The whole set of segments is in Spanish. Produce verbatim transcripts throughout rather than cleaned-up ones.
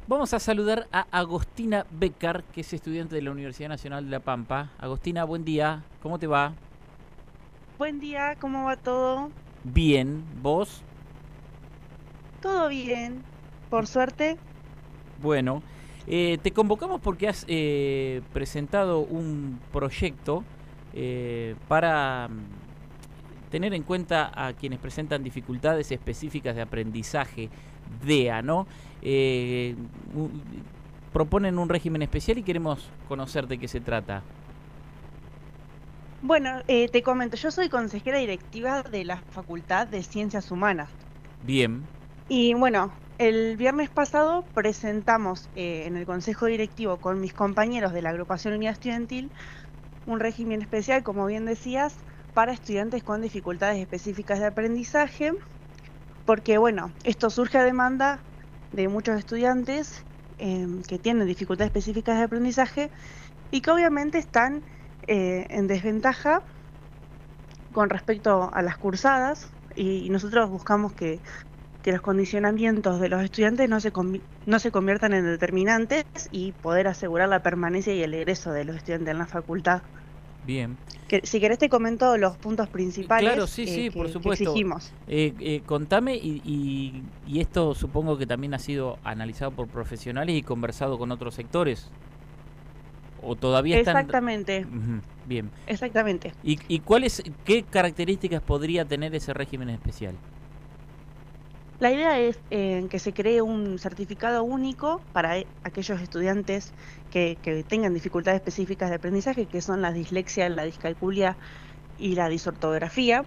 Vamos a saludar a Agostina Becar, que es estudiante de la Universidad Nacional de La Pampa. Agostina, buen día. ¿Cómo te va? Buen día, ¿cómo va todo? Bien. ¿Vos? Todo bien, por suerte. Bueno, eh, te convocamos porque has eh, presentado un proyecto eh, para mm, tener en cuenta a quienes presentan dificultades específicas de aprendizaje, D E A, ¿no? Eh, u- proponen un régimen especial y queremos conocer de qué se trata. Bueno, eh, te comento, yo soy consejera directiva de la Facultad de Ciencias Humanas. Bien. Y bueno, el viernes pasado presentamos eh, en el Consejo Directivo con mis compañeros de la Agrupación Unidad Estudiantil un régimen especial, como bien decías, para estudiantes con dificultades específicas de aprendizaje, porque bueno, esto surge a demanda de muchos estudiantes em, que tienen dificultades específicas de aprendizaje y que obviamente están eh, en desventaja con respecto a las cursadas, y, y nosotros buscamos que, que los condicionamientos de los estudiantes no se, convi- no se conviertan en determinantes y poder asegurar la permanencia y el egreso de los estudiantes en la facultad. Bien. Que, si querés te comento los puntos Claro, principales sí, eh, sí, por que, que supuesto. exigimos. Eh, eh, contame y, y- y esto supongo que también ha sido analizado por profesionales y conversado con otros sectores. ¿O todavía están...? Exactamente, Ujú, bien. exactamente. ¿Y, y cuáles, qué características podría tener ese régimen especial? La idea es eh, que se cree un certificado único para e- aquellos estudiantes que, que tengan dificultades específicas de aprendizaje, que son la dislexia, la discalculia y la disortografía,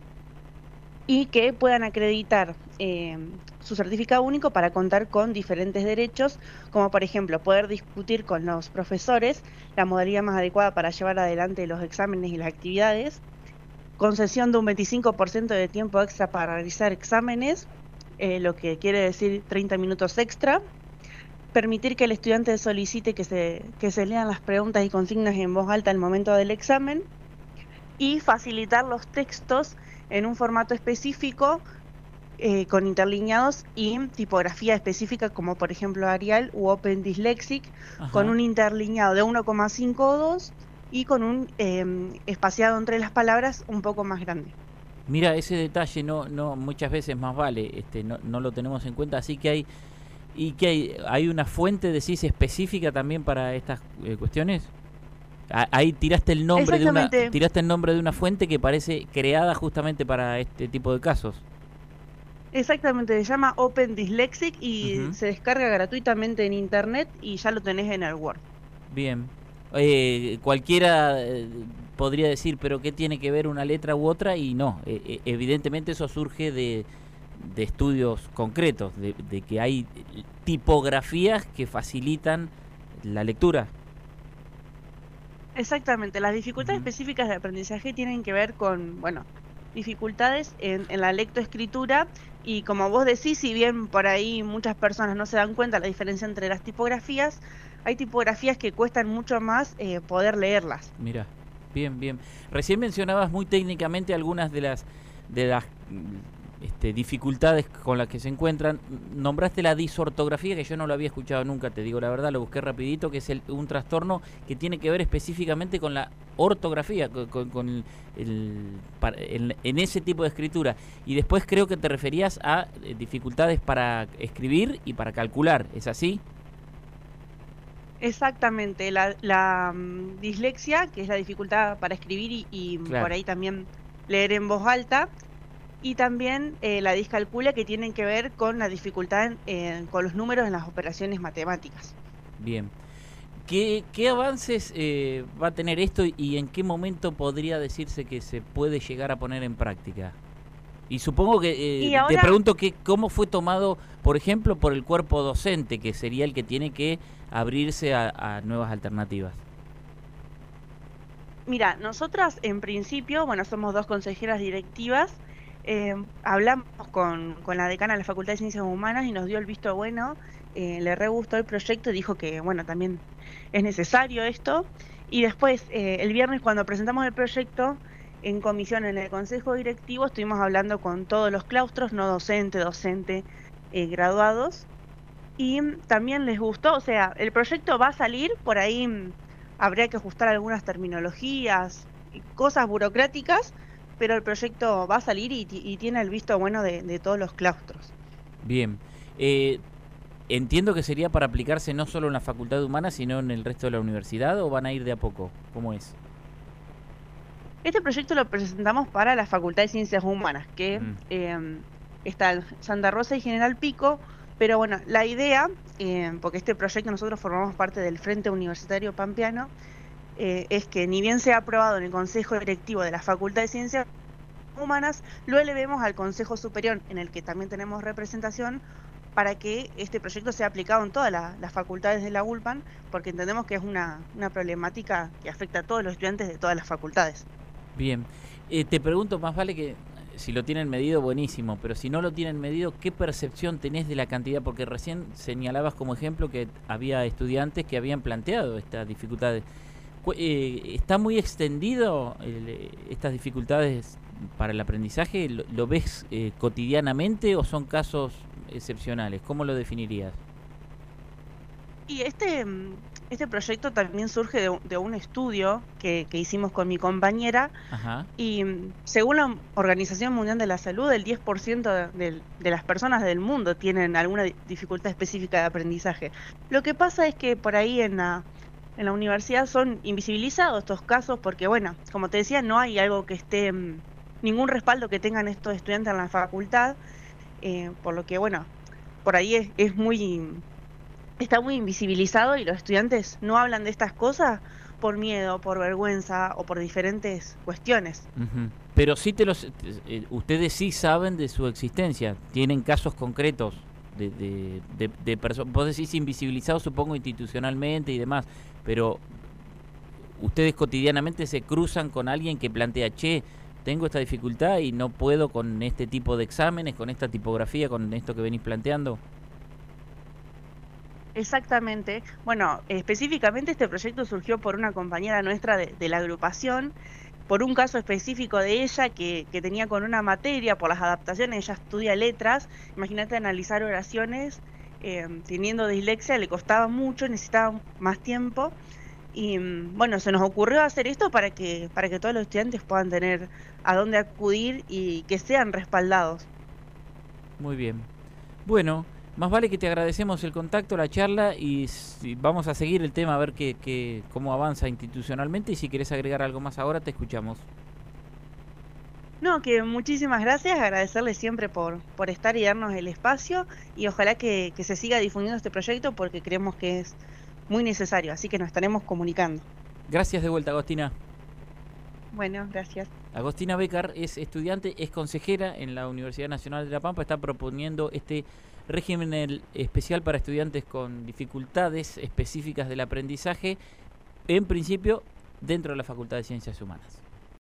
y que puedan acreditar em, su certificado único para contar con diferentes derechos, como por ejemplo poder discutir con los profesores la modalidad más adecuada para llevar adelante los exámenes y las actividades, concesión de un veinticinco por ciento de tiempo extra para realizar exámenes, eh, lo que quiere decir treinta minutos extra, permitir que el estudiante solicite que se, que se lean las preguntas y consignas en voz alta al momento del examen y facilitar los textos en un formato específico, eh, con interlineados y tipografía específica, como por ejemplo Arial u Open Dyslexic, con Ajá. un interlineado de uno coma cinco o dos y con un em, espaciado entre las palabras un poco más grande. Mira, ese detalle no, no, muchas veces más vale, este, no, no lo tenemos en cuenta, así que hay, y que hay, hay una fuente, decís, específica también para estas eh, cuestiones. A- Ahí tiraste el nombre de una, Exactamente, tiraste el nombre de una fuente que parece creada justamente para este tipo de casos. exactamente, se llama Open Dyslexic y Ujú. se descarga gratuitamente en internet y ya lo tenés en el Word. Bien. Eh, cualquiera eh, podría decir, pero ¿qué tiene que ver una letra u otra? Y no, eh, eh, evidentemente eso surge de, de estudios concretos, de, de que hay tipografías que facilitan la lectura. Exactamente, las dificultades Ujú. específicas de aprendizaje tienen que ver con, bueno, dificultades en, en la lectoescritura, y como vos decís, si bien por ahí muchas personas no se dan cuenta la diferencia entre las tipografías, hay tipografías que cuestan mucho más eh, poder leerlas. Mira, bien, bien. Recién mencionabas muy técnicamente algunas de las de las mm, este, dificultades con las que se encuentran. Nombraste la disortografía, que yo no lo había escuchado nunca, te digo la verdad, lo busqué rapidito, que es el, un trastorno que tiene que ver específicamente con la ortografía, con, con- con el, el- para- en, en ese tipo de escritura. Y después creo que te referías a eh, dificultades para escribir y para calcular, ¿es así? Exactamente, la, la mm, dislexia, que es la dificultad para escribir y, y, mm, por Claro. ahí también leer en voz alta, y también eh, la discalculia, que tienen que ver con la dificultad en- en- con los números en las operaciones matemáticas. Bien. ¿Qué, qué avances eh, va a tener esto y en qué momento podría decirse que se puede llegar a poner en práctica? Y supongo que, eh, Y te ahora, pregunto que cómo fue tomado, por ejemplo, por el cuerpo docente, que sería el que tiene que abrirse a, a nuevas alternativas. mira, nosotras en principio, bueno, somos dos consejeras directivas, eh, hablamos con, con la decana de la Facultad de Ciencias Humanas y nos dio el visto bueno, eh, le re gustó el proyecto y dijo que, bueno, también es necesario esto. Y después, eh, el viernes cuando presentamos el proyecto en comisión en el Consejo Directivo, estuvimos hablando con todos los claustros, no docente, docente, eh, graduados. y también les gustó, o sea, el proyecto va a salir, por ahí mm, habría que ajustar algunas terminologías, y cosas burocráticas, pero el proyecto va a salir y, ti- y tiene el visto bueno de, de todos los claustros. Bien. Eh, entiendo que sería para aplicarse no solo en la Facultad de Humanas, sino en el resto de la universidad, ¿o van a ir de a poco? ¿Cómo es? Este proyecto lo presentamos para la Facultad de Ciencias Humanas, que Mm, eh, está en Santa Rosa y General Pico, pero bueno, la idea, eh, porque este proyecto nosotros formamos parte del Frente Universitario Pampeano, eh, es que ni bien sea aprobado en el Consejo Directivo de la Facultad de Ciencias Humanas, lo elevemos al Consejo Superior, en el que también tenemos representación, para que este proyecto sea aplicado en todas la- las facultades de la ULPAN, porque entendemos que es una, una problemática que afecta a todos los estudiantes de todas las facultades. bien. Eh, te pregunto, más vale que si lo tienen medido, buenísimo, pero si no lo tienen medido, ¿qué percepción tenés de la cantidad? Porque recién señalabas como ejemplo que había estudiantes que habían planteado estas dificultades. Cu- eh, ¿Está muy extendido el, eh, estas dificultades para el aprendizaje? ¿Lo, lo ves eh, cotidianamente o son casos excepcionales? ¿Cómo lo definirías? Y este, mm, este proyecto también surge de, un de un estudio que, que hicimos con mi compañera Ajá. y mm, según la Organización Mundial de la Salud, el diez por ciento de, del- de las personas del mundo tienen alguna di- dificultad específica de aprendizaje. Lo que pasa es que por ahí en la, en la universidad son invisibilizados estos casos porque, bueno, como te decía, no hay algo que esté, mm, ningún respaldo que tengan estos estudiantes en la facultad, eh, por lo que, bueno, por ahí es, es muy está muy invisibilizado y los estudiantes no hablan de estas cosas por miedo, por vergüenza o por diferentes cuestiones. Ujú. Pero sí te los, eh, ustedes sí saben de su existencia, tienen casos concretos de, de, de, de personas, vos decís invisibilizados supongo institucionalmente y demás, pero ustedes cotidianamente se cruzan con alguien que plantea, che, tengo esta dificultad y no puedo con este tipo de exámenes, con esta tipografía, con esto que venís planteando. Exactamente. Bueno, específicamente este proyecto surgió por una compañera nuestra de, de la agrupación, por un caso específico de ella que, que tenía con una materia, por las adaptaciones, ella estudia letras, imagínate analizar oraciones, eh, teniendo dislexia, le costaba mucho, necesitaba más tiempo. Y mm, bueno, se nos ocurrió hacer esto para que, para que todos los estudiantes puedan tener a dónde acudir y que sean respaldados. Muy bien. Bueno, más vale que te agradecemos el contacto, la charla y si- vamos a seguir el tema a ver qué, qué, cómo avanza institucionalmente y si querés agregar algo más ahora te escuchamos. No, que muchísimas gracias, agradecerles siempre por, por estar y darnos el espacio y ojalá que, que se siga difundiendo este proyecto porque creemos que es muy necesario, así que nos estaremos comunicando. Gracias de vuelta, Agostina. Bueno, gracias. Agostina Becar es estudiante, es consejera en la Universidad Nacional de La Pampa, está proponiendo este régimen el- especial para estudiantes con dificultades específicas del aprendizaje, en principio dentro de la Facultad de Ciencias Humanas.